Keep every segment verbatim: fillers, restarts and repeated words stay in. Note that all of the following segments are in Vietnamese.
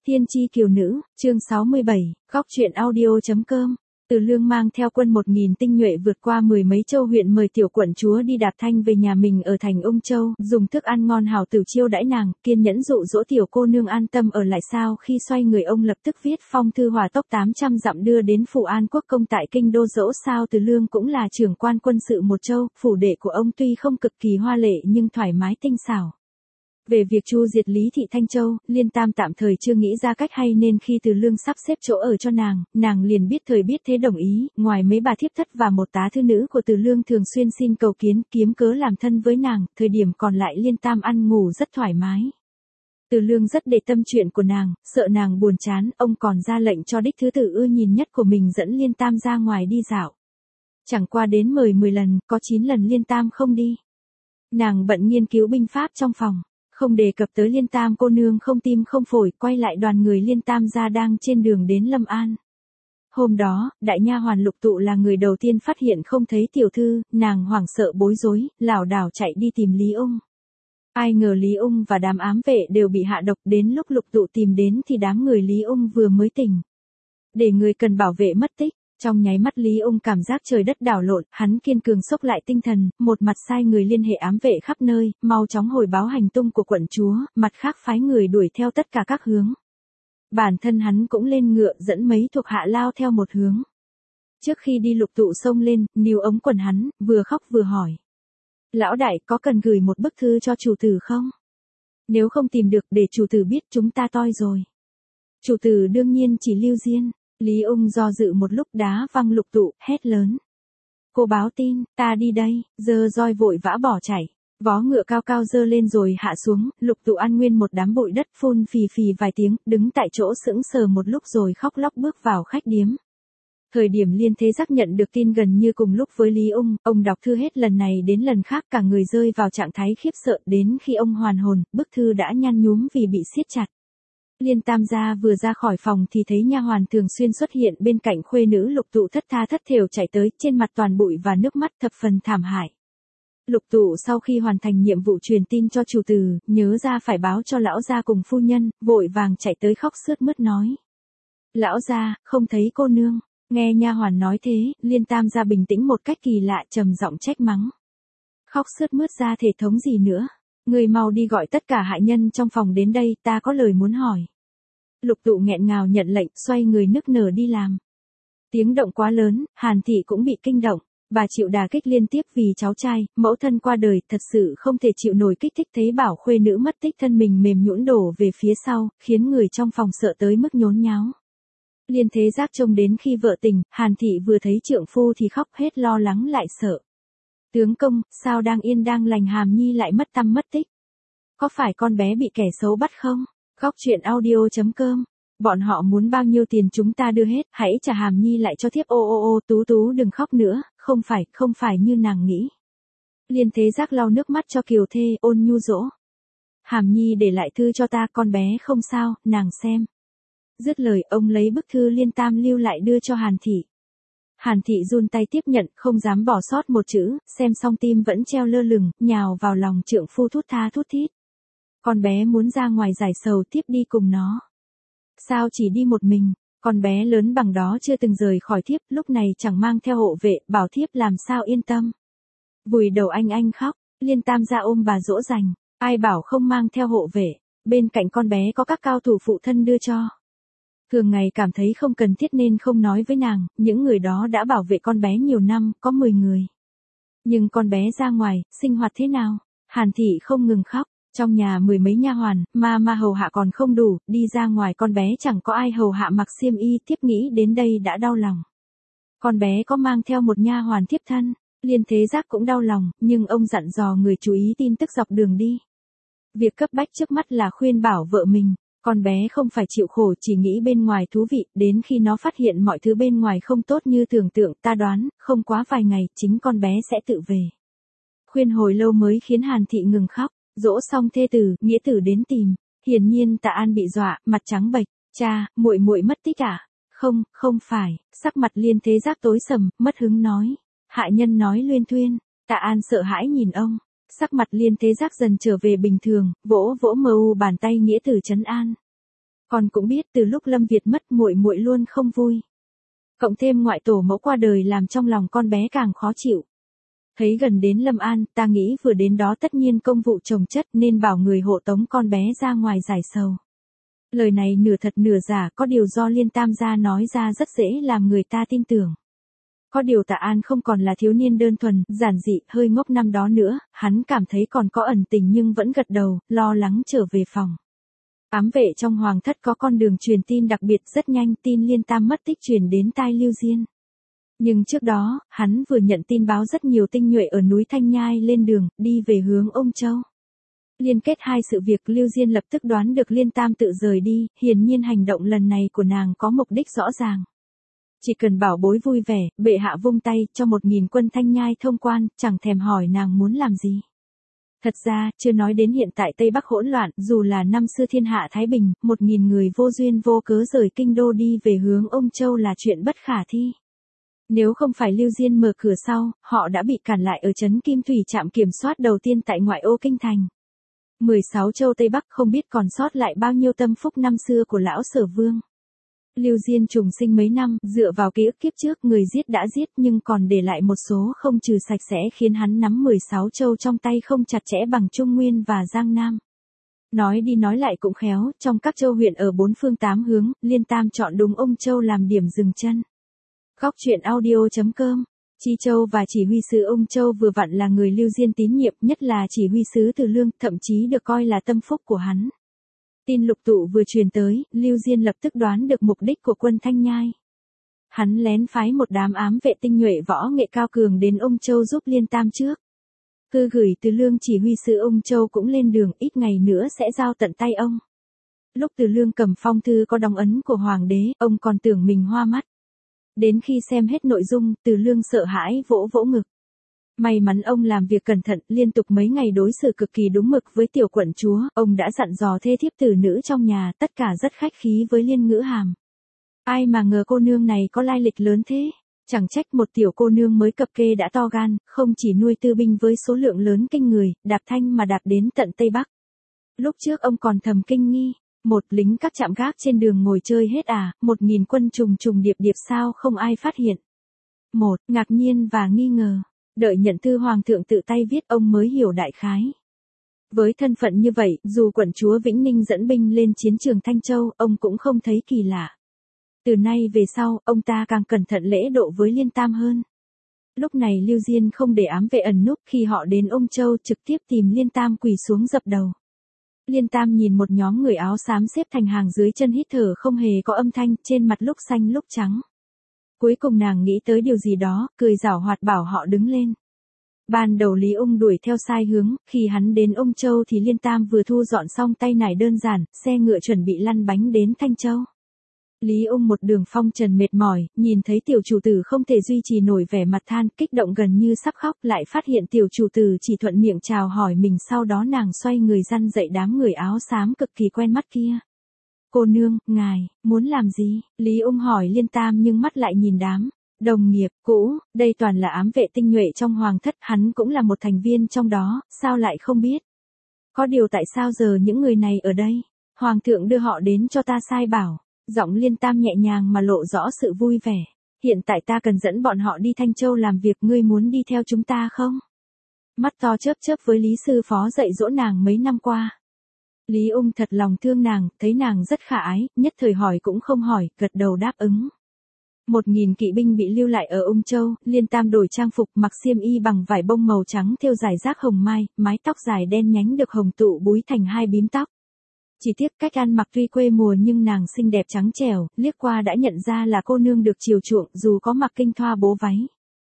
Tiên tri kiều nữ, chương sáu mươi bảy, góc truyện audio.com. Từ Lương mang theo quân một nghìn tinh nhuệ vượt qua mười mấy châu huyện mời tiểu quận chúa đi đạp thanh về nhà mình ở thành Ung Châu, dùng thức ăn ngon hảo tử chiêu đãi nàng, kiên nhẫn dụ dỗ tiểu cô nương an tâm ở lại. Sau khi xoay người, ông lập tức viết phong thư hỏa tốc tám trăm dặm đưa đến phủ An Quốc công tại kinh đô. Dẫu sao Từ Lương cũng là trưởng quan quân sự một châu, phủ đệ của ông tuy không cực kỳ hoa lệ nhưng thoải mái tinh xảo. Về việc chu diệt Lý Thị Thanh Châu, Liên Tam tạm thời chưa nghĩ ra cách hay, nên khi Từ Lương sắp xếp chỗ ở cho nàng, nàng liền biết thời biết thế đồng ý. Ngoài mấy bà thiếp thất và một tá thư nữ của Từ Lương thường xuyên xin cầu kiến, kiếm cớ làm thân với nàng, thời điểm còn lại Liên Tam ăn ngủ rất thoải mái. Từ Lương rất để tâm chuyện của nàng, sợ nàng buồn chán, ông còn ra lệnh cho đích thứ tử ưa nhìn nhất của mình dẫn Liên Tam ra ngoài đi dạo. Chẳng qua đến mời mười lần, có chín lần Liên Tam không đi. Nàng bận nghiên cứu binh pháp trong phòng. Không đề cập tới Liên Tam cô nương không tim không phổi, quay lại đoàn người Liên Tam gia đang trên đường đến Lâm An. Hôm đó, đại nha hoàn Lục Tụ là người đầu tiên phát hiện không thấy tiểu thư, nàng hoảng sợ bối rối, lảo đảo chạy đi tìm Lý Ung. Ai ngờ Lý Ung và đám ám vệ đều bị hạ độc, đến lúc Lục Tụ tìm đến thì đám người Lý Ung vừa mới tỉnh. Để người cần bảo vệ mất tích. Trong nháy mắt Lý Ung cảm giác trời đất đảo lộn, hắn kiên cường xốc lại tinh thần, một mặt sai người liên hệ ám vệ khắp nơi, mau chóng hồi báo hành tung của quận chúa, mặt khác phái người đuổi theo tất cả các hướng. Bản thân hắn cũng lên ngựa dẫn mấy thuộc hạ lao theo một hướng. Trước khi đi Lục Tụ xông lên, níu ống quần hắn, vừa khóc vừa hỏi. Lão đại, có cần gửi một bức thư cho chủ tử không? Nếu không tìm được để chủ tử biết chúng ta toi rồi. Chủ tử đương nhiên chỉ lưu diên. Lý Ung do dự một lúc đá văng Lục Tụ, hét lớn. Cô báo tin, ta đi đây, giơ roi vội vã bỏ chạy. Vó ngựa cao cao giơ lên rồi hạ xuống, Lục Tụ ăn nguyên một đám bụi đất, phun phì phì vài tiếng, đứng tại chỗ sững sờ một lúc rồi khóc lóc bước vào khách điếm. Thời điểm Liên Thế Giác nhận được tin gần như cùng lúc với Lý Ung, ông đọc thư hết lần này đến lần khác, cả người rơi vào trạng thái khiếp sợ. Đến khi ông hoàn hồn, bức thư đã nhăn nhúm vì bị siết chặt. Liên Tam gia vừa ra khỏi phòng thì thấy nha hoàn thường xuyên xuất hiện bên cạnh khuê nữ Lục Tụ thất tha thất thểu chạy tới, trên mặt toàn bụi và nước mắt, thập phần thảm hại. Lục Tụ sau khi hoàn thành nhiệm vụ truyền tin cho chủ tử, nhớ ra phải báo cho lão gia cùng phu nhân, vội vàng chạy tới khóc sướt mướt nói. Lão gia, không thấy cô nương. Nghe nha hoàn nói thế, Liên Tam gia bình tĩnh một cách kỳ lạ, trầm giọng trách mắng. Khóc sướt mướt ra thể thống gì nữa? Người mau đi gọi tất cả hạ nhân trong phòng đến đây, ta có lời muốn hỏi. Lục Tụ nghẹn ngào nhận lệnh, xoay người nức nở đi làm. Tiếng động quá lớn, Hàn Thị cũng bị kinh động. Bà chịu đả kích liên tiếp vì cháu trai, mẫu thân qua đời, thật sự không thể chịu nổi kích thích, thấy bảo khuê nữ mất tích thân mình mềm nhũn đổ về phía sau, khiến người trong phòng sợ tới mức nhốn nháo. Liên Thế Giác trông đến khi vợ tỉnh, Hàn Thị vừa thấy trượng phu thì khóc hết, lo lắng lại sợ. Tướng công, sao đang yên đang lành Hàm Nhi lại mất tăm mất tích? Có phải con bé bị kẻ xấu bắt không? Góc truyện audio.com. Bọn họ muốn bao nhiêu tiền chúng ta đưa hết, hãy trả Hàm Nhi lại cho thiếp. Ô ô ô, Tú Tú đừng khóc nữa, không phải, không phải như nàng nghĩ. Liên Thế Giác lau nước mắt cho kiều thê, ôn nhu dỗ. Hàm Nhi để lại thư cho ta, con bé không sao, nàng xem. Dứt lời, ông lấy bức thư Liên Tam lưu lại đưa cho Hàn Thị. Hàn Thị run tay tiếp nhận, không dám bỏ sót một chữ, xem xong tim vẫn treo lơ lửng, nhào vào lòng trượng phu thút tha thút thít. Con bé muốn ra ngoài giải sầu, tiếp đi cùng nó. Sao chỉ đi một mình? Con bé lớn bằng đó chưa từng rời khỏi thiếp, lúc này chẳng mang theo hộ vệ, bảo thiếp làm sao yên tâm. Vùi đầu anh anh khóc, Liên Tam gia ôm bà dỗ dành. Ai bảo không mang theo hộ vệ, bên cạnh con bé có các cao thủ phụ thân đưa cho. Thường ngày cảm thấy không cần thiết nên không nói với nàng, những người đó đã bảo vệ con bé nhiều năm, có mười người. Nhưng con bé ra ngoài, sinh hoạt thế nào? Hàn Thị không ngừng khóc, trong nhà mười mấy nha hoàn, mà mà hầu hạ còn không đủ, đi ra ngoài con bé chẳng có ai hầu hạ mặc xiêm y, thiếp nghĩ đến đây đã đau lòng. Con bé có mang theo một nha hoàn thiếp thân, Liên Thế Giác cũng đau lòng, nhưng ông dặn dò người chú ý tin tức dọc đường đi. Việc cấp bách trước mắt là khuyên bảo vợ mình. Con bé không phải chịu khổ, chỉ nghĩ bên ngoài thú vị, đến khi nó phát hiện mọi thứ bên ngoài không tốt như tưởng tượng, ta đoán, không quá vài ngày, chính con bé sẽ tự về. Khuyên hồi lâu mới khiến Hàn Thị ngừng khóc, dỗ xong thê tử, nghĩa tử đến tìm. Hiển nhiên Tạ An bị dọa, mặt trắng bệch, cha, muội muội mất tích à? Không, không phải, sắc mặt Liên Thế Giác tối sầm, mất hứng nói. Hạ nhân nói luyên thuyên, Tạ An sợ hãi nhìn ông. Sắc mặt Liên Thế Giác dần trở về bình thường, vỗ vỗ mờ u bàn tay nghĩa tử trấn an. Con cũng biết từ lúc Lâm Việt mất muội muội luôn không vui. Cộng thêm ngoại tổ mẫu qua đời làm trong lòng con bé càng khó chịu. Thấy gần đến Lâm An, ta nghĩ vừa đến đó tất nhiên công vụ chồng chất nên bảo người hộ tống con bé ra ngoài giải sầu. Lời này nửa thật nửa giả, có điều do Liên Tam gia nói ra rất dễ làm người ta tin tưởng. Có điều Tạ An không còn là thiếu niên đơn thuần, giản dị, hơi ngốc năm đó nữa, hắn cảm thấy còn có ẩn tình nhưng vẫn gật đầu, lo lắng trở về phòng. Ám vệ trong hoàng thất có con đường truyền tin đặc biệt rất nhanh, tin Liên Tam mất tích truyền đến tai Lưu Diên. Nhưng trước đó, hắn vừa nhận tin báo rất nhiều tinh nhuệ ở núi Thanh Nhai lên đường, đi về hướng Ông Châu. Liên kết hai sự việc, Lưu Diên lập tức đoán được Liên Tam tự rời đi, hiển nhiên hành động lần này của nàng có mục đích rõ ràng. Chỉ cần bảo bối vui vẻ, bệ hạ vung tay cho một nghìn quân Thanh Nhai thông quan, chẳng thèm hỏi nàng muốn làm gì. Thật ra, chưa nói đến hiện tại Tây Bắc hỗn loạn, dù là năm xưa thiên hạ Thái Bình, một nghìn người vô duyên vô cớ rời kinh đô đi về hướng Ông Châu là chuyện bất khả thi. Nếu không phải Lưu Diên mở cửa sau, họ đã bị cản lại ở trấn Kim Thủy trạm kiểm soát đầu tiên tại ngoại ô kinh thành. mười sáu châu Tây Bắc không biết còn sót lại bao nhiêu tâm phúc năm xưa của lão Sở Vương. Lưu Diên trùng sinh mấy năm, dựa vào ký ức kiếp trước người giết đã giết nhưng còn để lại một số không trừ sạch sẽ khiến hắn nắm mười sáu châu trong tay không chặt chẽ bằng Trung Nguyên và Giang Nam. Nói đi nói lại cũng khéo, trong các châu huyện ở bốn phương tám hướng, Liên Tam chọn đúng Ông Châu làm điểm dừng chân. Góc truyện audio chấm com. Chi Châu và chỉ huy sứ Ông Châu vừa vặn là người Lưu Diên tín nhiệm, nhất là chỉ huy sứ Từ Lương, thậm chí được coi là tâm phúc của hắn. Tin lục tụ vừa truyền tới, Lưu Diên lập tức đoán được mục đích của quân Thanh Nhai. Hắn lén phái một đám ám vệ tinh nhuệ võ nghệ cao cường đến Ông Châu giúp Liên Tam trước. Thư gửi Từ Lương chỉ huy sứ Ông Châu cũng lên đường, ít ngày nữa sẽ giao tận tay ông. Lúc Từ Lương cầm phong thư có đóng ấn của hoàng đế, ông còn tưởng mình hoa mắt. Đến khi xem hết nội dung, Từ Lương sợ hãi vỗ vỗ ngực. May mắn ông làm việc cẩn thận, liên tục mấy ngày đối xử cực kỳ đúng mực với tiểu quận chúa, ông đã dặn dò thê thiếp tử nữ trong nhà, tất cả rất khách khí với Liên Ngữ Hàm. Ai mà ngờ cô nương này có lai lịch lớn thế, chẳng trách một tiểu cô nương mới cập kê đã to gan, không chỉ nuôi tư binh với số lượng lớn kinh người, đạp thanh mà đạp đến tận Tây Bắc. Lúc trước ông còn thầm kinh nghi, một lính các trạm gác trên đường ngồi chơi hết à, một nghìn quân trùng trùng điệp điệp sao không ai phát hiện. Một, ngạc nhiên và nghi ngờ. Đợi nhận thư hoàng thượng tự tay viết ông mới hiểu đại khái. Với thân phận như vậy, dù quận chúa Vĩnh Ninh dẫn binh lên chiến trường Thanh Châu, ông cũng không thấy kỳ lạ. Từ nay về sau, ông ta càng cẩn thận lễ độ với Liên Tam hơn. Lúc này Lưu Diên không để ám vệ ẩn núp, khi họ đến Ông Châu trực tiếp tìm Liên Tam quỳ xuống dập đầu. Liên Tam nhìn một nhóm người áo xám xếp thành hàng dưới chân hít thở không hề có âm thanh, trên mặt lúc xanh lúc trắng. Cuối cùng nàng nghĩ tới điều gì đó, cười giảo hoạt bảo họ đứng lên. Ban đầu Lý Ung đuổi theo sai hướng, khi hắn đến Ông Châu thì Liên Tam vừa thu dọn xong tay nải đơn giản, xe ngựa chuẩn bị lăn bánh đến Thanh Châu. Lý Ung một đường phong trần mệt mỏi, nhìn thấy tiểu chủ tử không thể duy trì nổi vẻ mặt than, kích động gần như sắp khóc, lại phát hiện tiểu chủ tử chỉ thuận miệng chào hỏi mình, sau đó nàng xoay người răn dậy đám người áo xám cực kỳ quen mắt kia. Cô nương, ngài, muốn làm gì? Lý Ung hỏi Liên Tam nhưng mắt lại nhìn đám đồng nghiệp cũ, đây toàn là ám vệ tinh nhuệ trong hoàng thất, hắn cũng là một thành viên trong đó, sao lại không biết? Có điều tại sao giờ những người này ở đây? Hoàng thượng đưa họ đến cho ta sai bảo. Giọng Liên Tam nhẹ nhàng mà lộ rõ sự vui vẻ. Hiện tại ta cần dẫn bọn họ đi Thanh Châu làm việc, ngươi muốn đi theo chúng ta không? Mắt to chớp chớp với Lý sư phó dạy dỗ nàng mấy năm qua. Lý Ung thật lòng thương nàng, thấy nàng rất khả ái, nhất thời hỏi cũng không hỏi, gật đầu đáp ứng. Một nghìn kỵ binh bị lưu lại ở Ung Châu, Liên Tam đổi trang phục, mặc xiêm y bằng vải bông màu trắng thêu dài rác hồng mai, mái tóc dài đen nhánh được hồng tụ búi thành hai bím tóc. Chỉ tiếc cách ăn mặc tuy quê mùa nhưng nàng xinh đẹp trắng trẻo, liếc qua đã nhận ra là cô nương được chiều chuộng dù có mặc kinh thoa bố váy.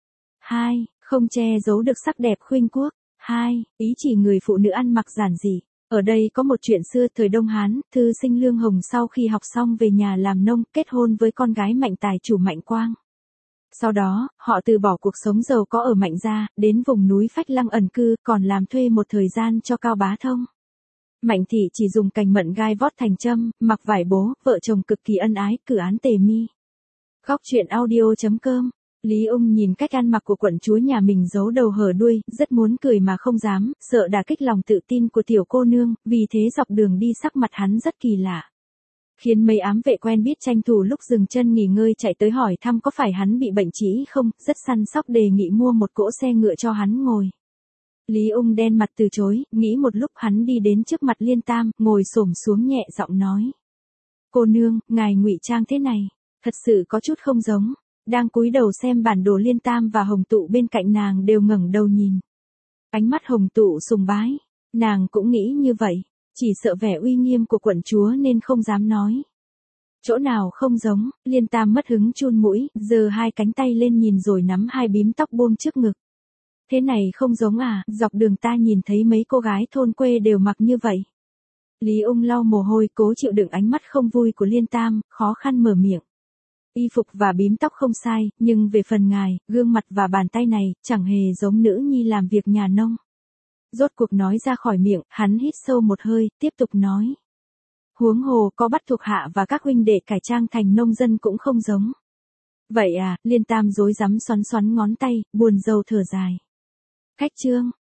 Hai, không che giấu được sắc đẹp khuynh quốc. Hai, ý chỉ người phụ nữ ăn mặc giản dị. Ở đây có một chuyện xưa thời Đông Hán, thư sinh Lương Hồng sau khi học xong về nhà làm nông, kết hôn với con gái Mạnh Tài chủ Mạnh Quang. Sau đó, họ từ bỏ cuộc sống giàu có ở Mạnh gia, đến vùng núi Phách Lăng ẩn cư, còn làm thuê một thời gian cho Cao Bá Thông. Mạnh thị chỉ dùng cành mận gai vót thành châm, mặc vải bố, vợ chồng cực kỳ ân ái, cử án tề mi. Góc truyện audio chấm com. Lý Ung nhìn cách ăn mặc của quận chúa nhà mình giấu đầu hở đuôi, rất muốn cười mà không dám, sợ đả kích lòng tự tin của tiểu cô nương, vì thế dọc đường đi sắc mặt hắn rất kỳ lạ. khiến mấy ám vệ quen biết tranh thủ lúc dừng chân nghỉ ngơi chạy tới hỏi thăm có phải hắn bị bệnh trĩ không, rất săn sóc đề nghị mua một cỗ xe ngựa cho hắn ngồi. Lý Ung đen mặt từ chối, nghĩ một lúc hắn đi đến trước mặt Liên Tam, ngồi xổm xuống nhẹ giọng nói. Cô nương, ngài ngụy trang thế này, thật sự có chút không giống. Đang cúi đầu xem bản đồ Liên Tam và Hồng Tụ bên cạnh nàng đều ngẩng đầu nhìn. Ánh mắt Hồng Tụ sùng bái, nàng cũng nghĩ như vậy, chỉ sợ vẻ uy nghiêm của quận chúa nên không dám nói. Chỗ nào không giống, Liên Tam mất hứng chun mũi, giơ hai cánh tay lên nhìn rồi nắm hai bím tóc buông trước ngực. Thế này không giống à, dọc đường ta nhìn thấy mấy cô gái thôn quê đều mặc như vậy. Lý Ung lau mồ hôi cố chịu đựng ánh mắt không vui của Liên Tam, khó khăn mở miệng. Y phục và bím tóc không sai, nhưng về phần ngài, gương mặt và bàn tay này, chẳng hề giống nữ nhi làm việc nhà nông. Rốt cuộc nói ra khỏi miệng, hắn hít sâu một hơi, tiếp tục nói. Huống hồ có bắt thuộc hạ và các huynh đệ cải trang thành nông dân cũng không giống. Vậy à, Liên Tam rối rắm xoắn xoắn ngón tay, buồn rầu thở dài. Khách trương,